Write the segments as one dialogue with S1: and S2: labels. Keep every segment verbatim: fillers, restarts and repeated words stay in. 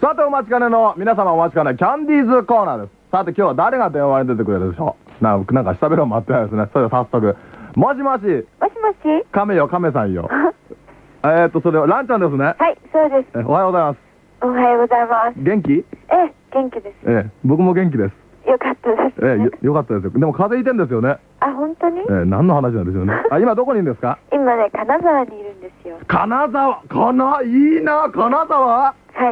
S1: さてお待ちかねの皆様お待ちかねキャンディーズコーナーです。さて今日は誰が電話に出てくれるでしょう。ななんか下べろ待ってないですね。それでは早速もしもし。
S2: もしもし。
S1: カメよカメさんよ。えっとそれはランちゃんですね。
S2: はい、そうです。
S1: えおはようございます。
S2: おはようございます。
S1: 元気？
S2: ええ、元気です。
S1: ええ、僕も元気です。
S2: よかったです、ね。
S1: ええ、よ、よかったですよ。でも風邪ひいてんですよね。
S2: あ、本当に？
S1: ええ、何の話なんでしょうね。あ、今どこにいるんですか？
S2: 今ね、金沢にいるんですよ。
S1: 金沢、かな、いいな、金沢。
S2: はい。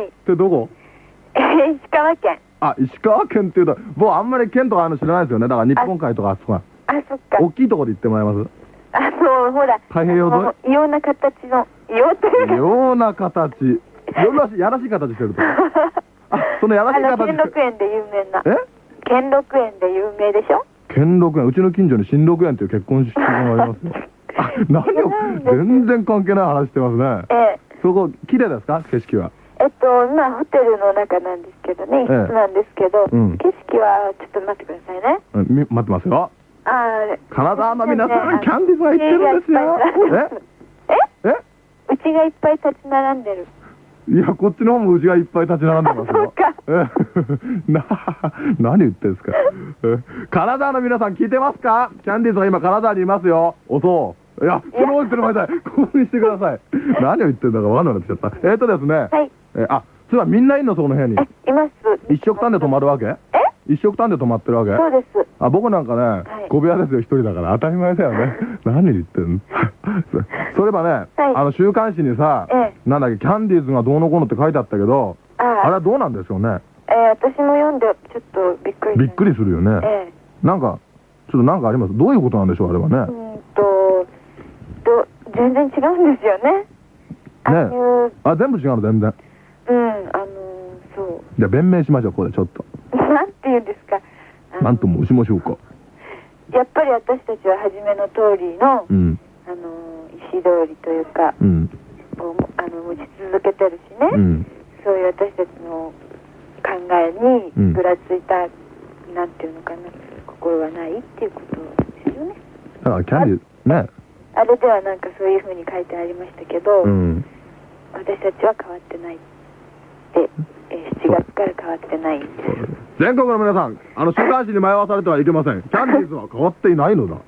S1: ってどこ？
S2: えー、石川県。
S1: あ、石川県っていうと、僕あんまり県とかあの知らないですよね。だから日本海とかあそこは。
S2: あ、そっか。
S1: 大きいところで行ってもらえます？
S2: あの、ほら。
S1: 太平洋沿い？
S2: 異様な形の、異様というか。
S1: 異様な形。やらしい、やらしい形してると。あ、そのやらしい形。
S2: 兼六園で有名な。
S1: え？
S2: 兼六園で有名でしょ？
S1: 兼六園、うちの近所に新六園という結婚式場がありますよ。あ、何を、全然関係ない話してますね。
S2: ええ。
S1: そこ、綺麗ですか、景色は？
S2: えっと、今、ホテルの中なんですけどね、一室なんですけど、景色は、ちょっと待ってくださいね。
S1: 待ってますよ。
S2: ああ、
S1: 金沢の皆さん、キャンディーズが行ってるんですよ。
S2: え？え？うちがいっぱい立ち並んでる。
S1: いや、こっちの方もうちがいっぱい立ち並んでますよ。
S2: そうか。
S1: な、何言ってんですか。金沢の皆さん聞いてますか？キャンディーズが今金沢にいますよ。おそう。いや、その言ってる前だ。興奮してください。何を言ってんだかわかんなくなってきちゃった。えっとですね。
S2: はい。
S1: え、あ、それはみんないんのその部屋に。
S2: え、います。
S1: 一食単で泊まるわけ？
S2: え？
S1: 一食単で泊まってるわけ？
S2: そうです。
S1: あ、僕なんかね、小部屋ですよ、一人だから当たり前だよね。何言ってんの？そういえばね、あの週刊誌にさ、なんだっけ、キャンディーズがどうのこうのって書いてあったけど、あれはどうなんでしょうね。
S2: えー、私も読んでちょっとびっくり。
S1: びっくりするよね。なんかちょっとなんかあります？どういうことなんでしょう、あれはね。
S2: うんと、ど全然違うんですよね。
S1: ね。あ、全部違うの、全然。
S2: うん、あのそう。
S1: じゃあ弁明しましょう、ここでちょっと。
S2: なんて言うんですか。
S1: なんと申しましょうか。
S2: やっぱり私たちは初めの通りの、うん、あの意思通りというか、うん、をあの持ち続けてるしね、うん、そういう私たちの考えにぐらついた、うん、なんていうのかな、心はないっていうことですよね。
S1: だからキャンディーね。
S2: あれではなんかそういうふうに書いてありましたけど、うん、私たちは変わってないって、えー、しちがつから変わってないんです。
S1: 全国の皆さん、あの週刊誌に迷わされてはいけません。キャンディーズは変わっていないのだ。はい。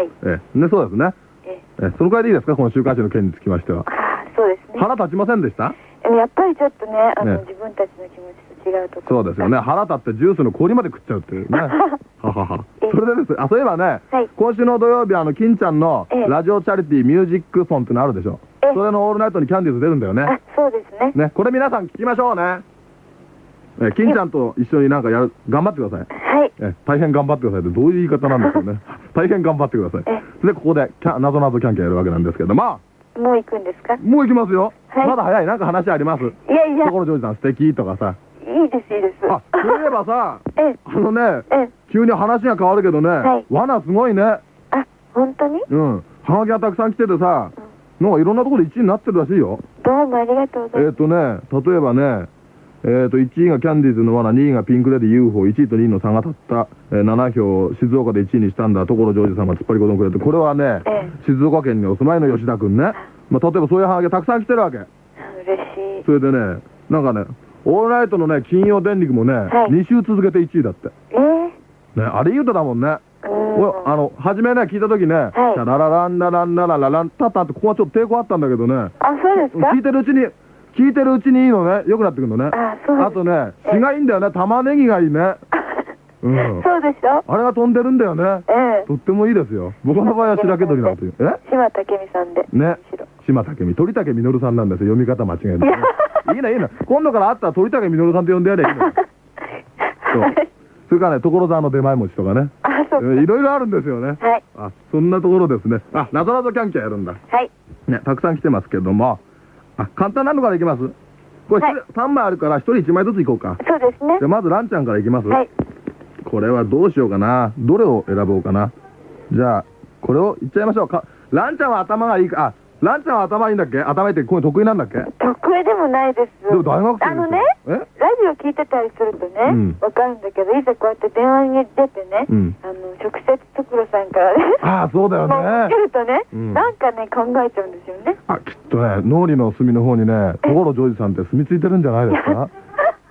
S1: ええ、ね、そうですね。ええ、そのくらいでいいですか、この週刊誌の件につきましては。
S2: ああ、そうですね。
S1: 腹立ちませんでした？
S2: やっぱりちょっとね、あの、自分たちの気持ちと違うところ。
S1: そうですよね。腹立ってジュースの氷まで食っちゃうっていうね。ははは。それでです。あ、そういえばね、今週の土曜日、あの金ちゃんのラジオチャリティーミュージックソンってのあるでしょ。それのオールナイトにキャンディーズ出るんだよね。
S2: あ、そうですね。
S1: ね、これ皆さん聞きましょうね。え、金ちゃんと一緒になんかやる、頑張ってください。はい。え、大変頑張ってくださいってどういう言い方なんですかね。大変頑張ってください。で、ここでキャなぞなぞキャンキャンやるわけなんですけど、ま
S2: あ。もう行くんですか？
S1: もう行きますよ。まだ早い。なんか話あります？い
S2: やいや。
S1: 所ジョージさん素敵とかさ。
S2: いいです、いいです。
S1: あ、そういえばさ、あのね、急に話が変わるけどね、罠すごいね。
S2: あ、本当に？
S1: うん。はがきがたくさん来ててさ、なんかいろんなところでいちいになってるらしいよ。
S2: どうもありがとうございます。
S1: えっとね、例えばね、えっと、いちいがキャンディーズの罠、にいがピンクレディ ユーフォー、いちいとにいの差が立った、えー、ななひょう、静岡でいちいにしたんだ、所ジョージ様、突っ張り子供くれて、これはね、ええ、静岡県にお住まいの吉田君ね、まあ、例えばそういうハガキがたくさん来てるわけ。嬉
S2: しい。
S1: それでね、なんかね、オールナイトのね、金曜電力もね、はい、に週続けていちいだって。えー、ね、あれ言うとだもんね。あの、初めね、聞いたときね、はい、ララランラランラララランタタって、ここはちょっと抵抗あったんだけどね。
S2: あ、そうですか？
S1: 聞いてるうちに、聞いてるうちにいいのね。良くなってくるのね。あ、そうです。あとね、血がいいんだよね。玉ねぎがいいね。
S2: うん。そうでしょ？
S1: あれが飛んでるんだよね。ええ。とってもいいですよ。僕の場合は白毛鳥なんていう。え？
S2: 島武美さんで。ね。
S1: 島武美。鳥武実さんなんですよ。読み方間違えない。いいね、いいね。今度から会ったら鳥武実さんって呼んでやればいいの。そう。それからね、所沢の出前餅とかね。あ、そう。いろいろあるんですよね。はい。あ、そんなところですね。あ、なぞなぞキャンキャンやるんだ。はい。ね、たくさん来てますけども。あ、簡単なのからいきます。これ、はい、さんまいあるからひとりいちまいずついこうか。
S2: そうですね。
S1: じゃあまずランちゃんからいきます。はい。これはどうしようかな。どれを選ぼうかな。じゃあ、これをいっちゃいましょうか。ランちゃんは頭がいいか。あ、ランちゃんは頭いいんだっけ？頭いいってこういう得意なんだっけ？
S2: 得意でもないです。
S1: でも大学生
S2: あのね、ラジオ聞いてたりするとね、わかるんだけど、いざこうやって電話に出てね、あの、直接所さんからね。
S1: ああ、そうだよね。
S2: 聞けるとね、なんかね、考えちゃうんですよね。
S1: あ、きっとね、脳裏の隅の方にね、所ジョージさんって住み着いてるんじゃないですか？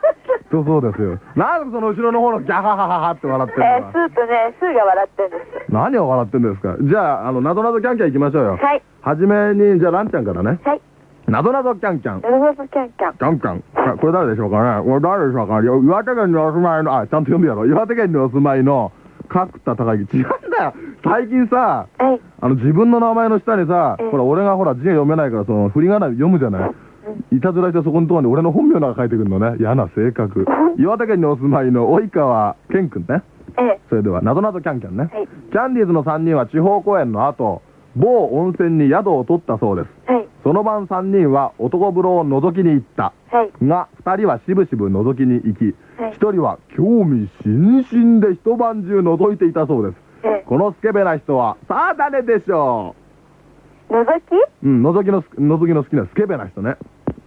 S1: とそうですよ。なんでその後ろの方のギャハハハハって笑ってるの
S2: えー、スーとね、スーが笑ってるんです。
S1: 何を笑ってんですか。じゃあ、あの、なぞなぞキャンキャン行きましょうよ。
S2: はい。
S1: はじめに、じゃあ、ランちゃんからね。
S2: はい。
S1: なぞなぞキャンキャン。
S2: なぞなぞキャンキャン。
S1: キャンキャン。これ誰でしょうかね。これ誰でしょうかね。岩手県にお住まいの、あ、ちゃんと読んでやろう。岩手県にお住まいの、角田高木。違うんだよ。最近さ、
S2: はい。
S1: あの、自分の名前の下にさ、
S2: ええ
S1: ほら、俺がほら、字が読めないから、その、振り仮名読むじゃない。いたずらしてそこのところに俺の本名なんか書いてくるのね。嫌な性格。岩手県にお住まいの及川健くんね。
S2: ええ。
S1: それでは、なぞなぞキャンキャンね。
S2: はい。
S1: キャンディーズのさんにんは地方公演の後、某温泉に宿を取ったそうです。
S2: はい。
S1: その晩さんにんは男風呂を覗きに行った。
S2: はい。
S1: が、ふたりはしぶしぶ覗きに行き、
S2: はい
S1: ひとりは興味津々で一晩中覗いていたそうです。
S2: ええ。
S1: このスケベな人は、さあ誰でしょ
S2: のぞき？
S1: う。うん、覗きの、覗きの好きなスケベな人ね。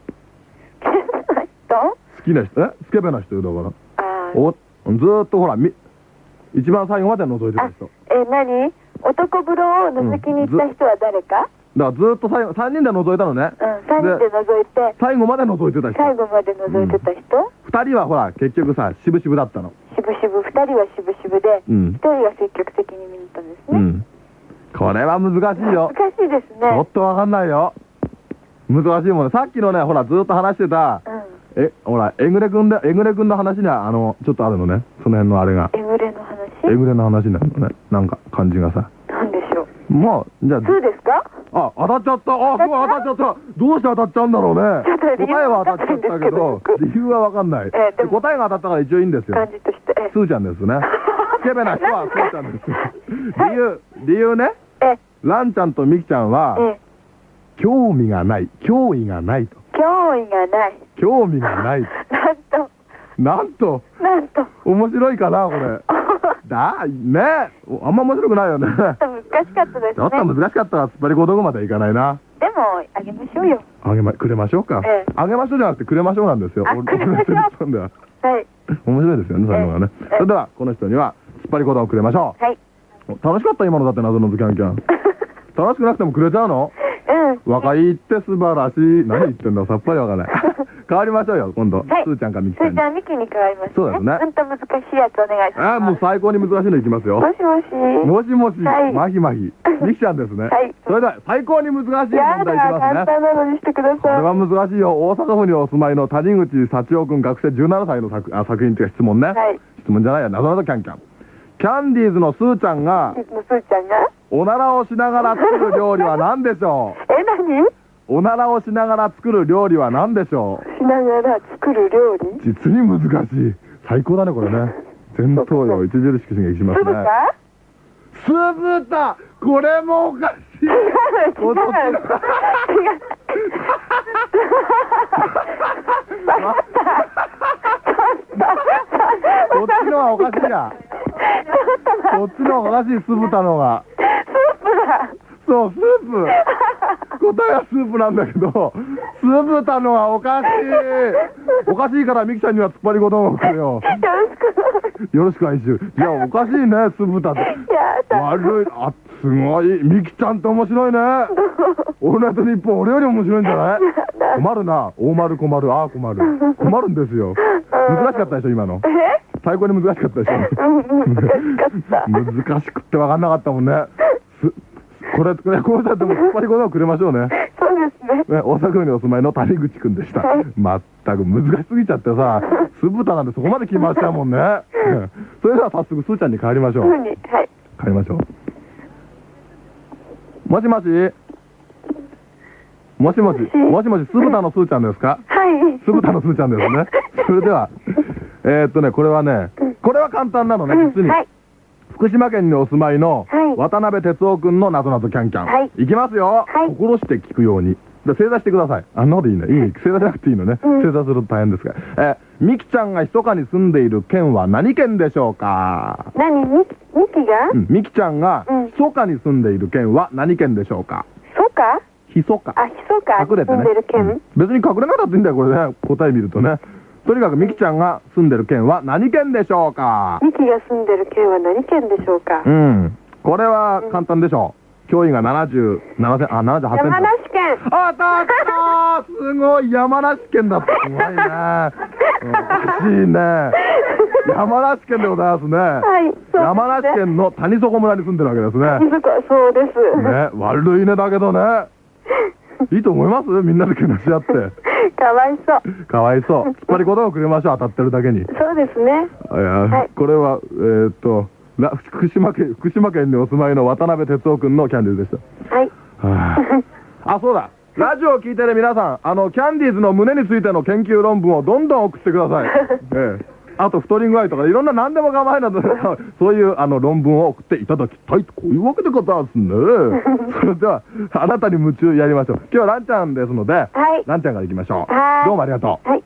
S2: 人？
S1: 好きな人、えスケベな人よ、だから。
S2: あー
S1: お、ずーっとほら、み、一番最後まで覗いてた
S2: あ
S1: 人。
S2: え、何？男風呂を覗きに行った人は誰か？
S1: だからずーっと最後、さんにんで覗いたのね。
S2: うん、さんにんで覗いて、
S1: 最後まで覗いてた人。
S2: 最後まで覗いてた人？
S1: ふたりはほら、結局さ、しぶしぶだったの。
S2: しぶしぶ、ふたりはしぶしぶで、
S1: うん
S2: ひとりが積極的に見に行ったんですね。
S1: うん。これは難しいよ。
S2: 難しいです
S1: ちょ
S2: ね
S1: っ。とわかんないよ。難しいもんね。さっきのね、ほら、ずーっと話してた、
S2: うん。
S1: え、ほら、えぐれくんで、えぐれくんの話には、あの、ちょっとあるのね。その辺のあれが。
S2: えぐれの話？
S1: えぐれの話になるのね。なんか、感じがさ。
S2: なんでしょう。
S1: もう、じゃあ、
S2: そうですか？
S1: あ、当たっちゃった。あ、すごい当たっちゃった。どうして当たっちゃうんだろうね。
S2: ちょっと理由
S1: 答えは当たっちゃったけど、理由はわかんない。
S2: ええでも
S1: 答えが当たったから一応いいんですよ
S2: 感。じとして。え
S1: スーちゃんですね。スケベな人はスーちゃんです。理由、理由ね。
S2: え、
S1: ランちゃんとミキちゃんは、
S2: え、
S1: 興味がない。興味がないと。
S2: 興味がない。
S1: 興味がない。
S2: なんと、
S1: なんと、
S2: なんと。
S1: 面白いかな、これ。だ、ねあんま面白くないよね。
S2: ちょっと難しかったですね。
S1: ちょっと難しかったら、突っ張り小道具まではいかないな。
S2: でも、あげましょうよ。
S1: あげま、くれましょうか。
S2: ええ
S1: あげましょうじゃなくてくれましょうなんですよ。
S2: あ
S1: 俺
S2: くれましょう
S1: 俺の人では
S2: はい。
S1: 面白いですよね、そういうのがね。
S2: ええ
S1: それでは、この人には、突っ張り小道具をくれましょう。
S2: はい。
S1: 楽しかった今のだって謎のズキャンキャン。楽しくなくてもくれちゃうの
S2: うん。
S1: 若いって素晴らしい。何言ってんださっぱりわかんない。変わりましょうよ、今度。
S2: はい
S1: スーちゃんかミキちゃんに。
S2: それじゃあ、ミキに変わりますね。
S1: そうですね
S2: うんと難しいやつお願いします。
S1: ああ、もう最高に難しいのいきますよ。
S2: もしもし。
S1: もしもし、
S2: はい
S1: まひまひ。ミキちゃんですね。
S2: はい
S1: それでは、最高に難しい問
S2: やだ、
S1: 題いきます
S2: 簡
S1: ね。
S2: 単なのにしてくだ
S1: これ
S2: さい。
S1: は難しいよ。大阪府にお住まいの谷口幸男君、学生じゅうななさいの作あ作品というか質問ね。
S2: はい。
S1: 質問じゃないや、なぞなぞキャンキャン。キャンディーズのスーちゃんが、
S2: キスのスーちゃんが
S1: おならをしながら作る料理は何でしょう
S2: え、何
S1: おならをしながら作る料理は何でしょう
S2: しながら作る料理
S1: 実に難しい。最高だね、これね。前頭葉著しく刺激しますね。
S2: 酢豚
S1: 酢豚これもおかしい。
S2: 違う、違う。
S1: おそっちの
S2: 違う。
S1: そっちのはおかしいや。そっちのおかしい、酢豚のが。
S2: スープだ。
S1: そう、スープ。答えはスープなんだけど、酢豚のはおかしい。おかしいからミキちゃんには突っ張りごとをくれよ。
S2: よろしく。
S1: よろしく哀愁。いや、おかしいね、酢豚って。
S2: やだ。
S1: 悪い。あ、すごい。ミキちゃんって面白いね。オールナイトニッポン、俺より面白いんじゃない困るな。大丸困る。ああ、困る。困るんですよ。難しかったでしょ、今の。
S2: え
S1: 最高に難しかったでしょ。
S2: うん、難しかった。
S1: 難しくって分かんなかったもんね。すこれ、これ、こうしたらでも、突っ張りごとをくれましょうね。
S2: そうですね。
S1: ね、大阪府にお住まいの谷口くんでした。まったく難しすぎちゃってさ、酢豚なんてそこまで決まっちゃうもんね。ねそれでは早速、すーちゃんに帰りましょう。
S2: ふうに、はい。
S1: 帰りましょう。もしもしもしもし、もしもし、酢豚のすーちゃんですか
S2: はい。
S1: 酢豚のすーちゃんですね。それでは、えーっとね、これはね、これは簡単なのね、実に。
S2: はい。
S1: 福島県にお住まいの
S2: はい
S1: 渡辺哲夫くんのなぞなぞキャンキャン。
S2: はい
S1: いきますよ。
S2: はい
S1: 心して聞くように。で正座してください。あんなこといいね。いい。正座じゃなくていいのね。
S2: うん
S1: 正座すると大変ですから。えー、ミキちゃんが密かに住んでいる県は何県でしょうか
S2: 何ミキ、ミキが
S1: うん。ミキちゃんが
S2: うん
S1: 密かに住んでいる県は何県でしょうか
S2: そうか
S1: ひそか。
S2: あ、ひそか
S1: 隠れてね
S2: 住んでる。県、
S1: うん別に隠れなかったっていいんだよ、これね。答え見るとね。とにかくミキちゃんが住んでる県は何県でしょうか
S2: ミキが住んでる県は何県でしょうか
S1: うん。これは簡単でしょう。教員がななじゅうななせん、あ、ななじゅうはちせん。
S2: 山梨県
S1: あ、当たったーすごい山梨県だった。すごいね。うんおかしいね。山梨県でございますね。
S2: はい、そうですね。
S1: 山梨県の谷底村に住んでるわけですね。
S2: そうです。
S1: ね、悪いねだけどね。いいと思います？みんなでけなし合って。
S2: かわいそう。
S1: かわいそう。突っ張り言葉をくれましょう、当たってるだけに。
S2: そうですね。
S1: いや、はい、これは、えー、っと、福島県、福島県にお住まいの渡辺哲夫君のキャンディーズでした。はい。はあ、あ、そうだ。ラジオを聞いてる皆さん、あの、キャンディーズの胸についての研究論文をどんどん送ってください。ええ。あと太り具合とかいろんな何でも構わないのでそういうあの論文を送っていただきたいとこういうわけでございますね。それではあなたに夢中やりましょう。今日はランちゃんですので、はい、ランちゃんからいきましょう。はい、どうもありがとう。はい、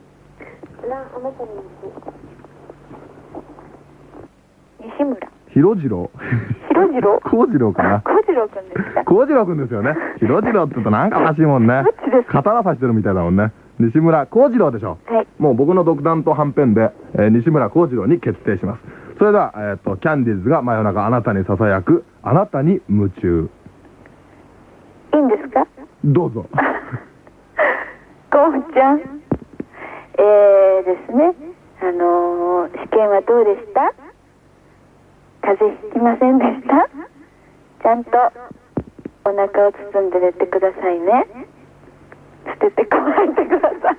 S2: 西村
S1: 広次郎
S2: 広次郎
S1: 幸次郎かな。
S2: 幸次郎くんですか。
S1: 幸次郎くんですよね。広次郎って言うとなんかおかしいもんね。刀差してるみたいだもんね。西村幸次郎でしょ。はい、もう僕の独断とはんぺんで、えー、西村幸次郎に決定します。それでは、えー、とキャンディーズが真夜中あなたにささやくあなたに夢中。
S2: いいんですか。
S1: どうぞ。
S2: こうちゃん、えーですね、あのー、試験はどうでした？風邪ひきませんでした？ちゃんとお腹を包んで寝てくださいね。捨ててこないでください。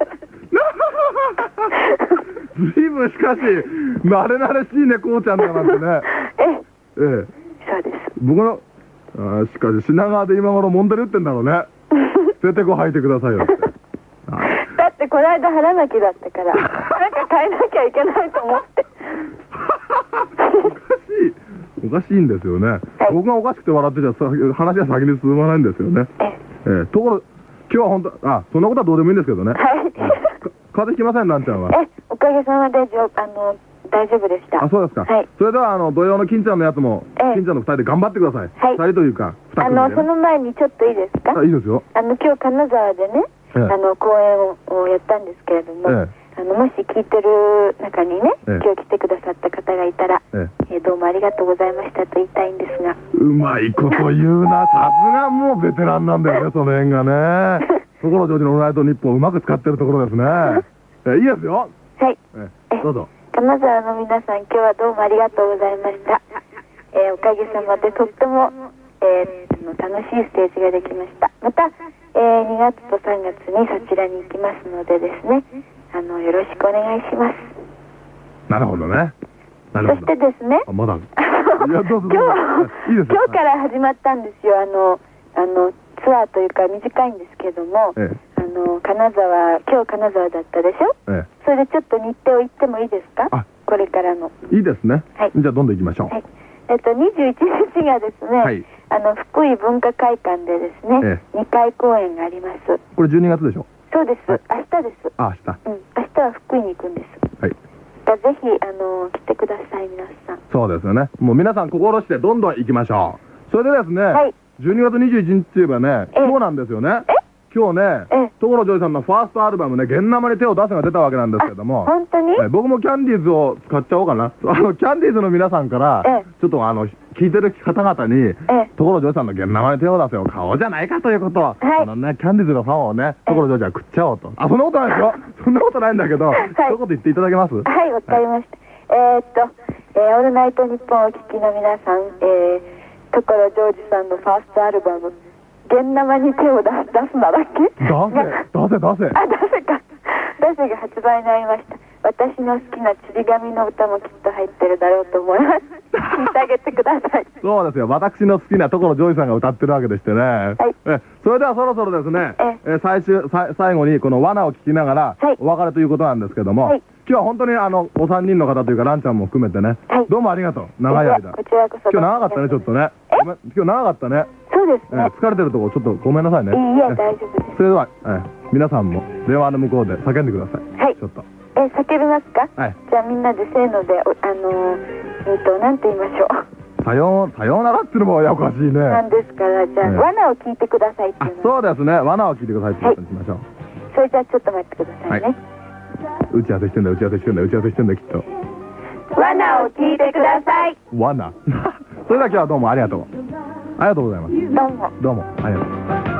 S1: ずいぶんしかし慣れ慣れしいね、こうちゃんだなんてね。
S2: ええ、
S1: そう
S2: です。
S1: 僕のあしかし品川で今頃もんでるってんだろうね。捨ててこ履いてくださいよって。
S2: だってこの間腹巻きだったからなんか変えなきゃいけないと思って。
S1: おかしいおかしいんですよね。はい、僕がおかしくて笑ってちゃ話が先に進まないんですよね。ええ、ところ今日は本当、あ、そんなことはどうでもいいんですけどね。はい。風邪ひきません、ランちゃんは。え、
S2: おかげさまで、あの、大丈夫でした。
S1: あ、そうですか。はい。それでは、あの、土曜の金ちゃんのやつも、金ちゃんの二人で頑張ってください。はい。二人というか、二組で。あの、その前にちょっといいですか？あ、いいですよ。あの、今日金沢でね、あの、公演をやったんですけれども、あの、もし聞いてる中にね、今日来てくださった方がいたら、えどうもありがとうございましたと言いたいんですが。うまいこと言うな。さすがもうベテランなんだよね、その辺がね。所ジョージのオールナイトニッポンをうまく使ってるところですね。え、いいですよ。はい。え、どうぞ。金沢の皆さん、今日はどうもありがとうございました。えー、おかげさまでとっても、えー、楽しいステージができました。また、えー、にがつとさんがつにそちらに行きますのでですね、あの、よろしくお願いします。なるほどね。そしてですね、あ、まだ。いや、どうぞどうぞ。今日、いいですよ。今日から始まったんですよ。あの、あの、ツアーというか短いんですけども、ええ、あの金沢、今日金沢だったでしょ、ええ、それでちょっと日程を言ってもいいですか？これからの。いいですね。はい、じゃあどんどん行きましょう。はい、えっとにじゅういちにちがですね、はい、あの福井文化会館でですね、ええ、にかい公演があります。これじゅうにがつでしょ？そうです。はい、明日です。あ、明日。うん、明日は福井に行くんです。はい。ぜひあの来てください皆さん。そうですよね。もう皆さん心してどんどん行きましょう。それでですね。はい。じゅうにがつにじゅういちにちといえばね、今日なんですよね。今日ね、所ジョージさんのファーストアルバムね、現生に手を出せが出たわけなんですけども、本当に僕もキャンディーズを使っちゃおうかな。あのキャンディーズの皆さんからちょっとあの聞いてる方々に所ジョージさんの現生に手を出せを買おうじゃないかということを、あのねキャンディーズのファンをね所ジョージは食っちゃおうと。あ、そんなことないですよ。そんなことないんだけど、そういうこと言っていただけます？はい、わかりました。えっと「オールナイトニッポン」をお聞きの皆さん、えー所ジョージさんのファーストアルバム「現生に手を出す」出すなだっけ？出せ出せ出せあ、出せか出せが発売になりました。私の好きなちり紙の歌もきっと入ってるだろうと思います。聞いてあげてください。そうですよ、私の好きな所ジョージさんが歌ってるわけでしてね。はい、えそれではそろそろですね、え最終さ最後にこの罠を聞きながらお別れということなんですけども、はい、今日は本当にあのお三人の方というかランちゃんも含めてね、はい、どうもありがとう。長い間こちらこそ今日長かったね、ちょっとね。今日長かったね。そうですね、疲れてるところちょっとごめんなさいね。いいえ、大丈夫です。それでは皆さんも電話の向こうで叫んでください。はい、ちょっとえ叫びますか？はい、じゃあみんなでせーので、あのえっとなんて言いましょう。さようさようならっていうのもおかしいね。なんですから、じゃあ罠を聞いてくださいっていうの。そうですね、罠を聞いてくださいってことにしましょう。それじゃあちょっと待ってくださいね。打ち合わせしてんだ打ち合わせしてんだ打ち合わせしてんだきっと。罠を聞いてください。罠それでは今日はどうもありがとう。ありがとうございます。どうもどうもありがとう。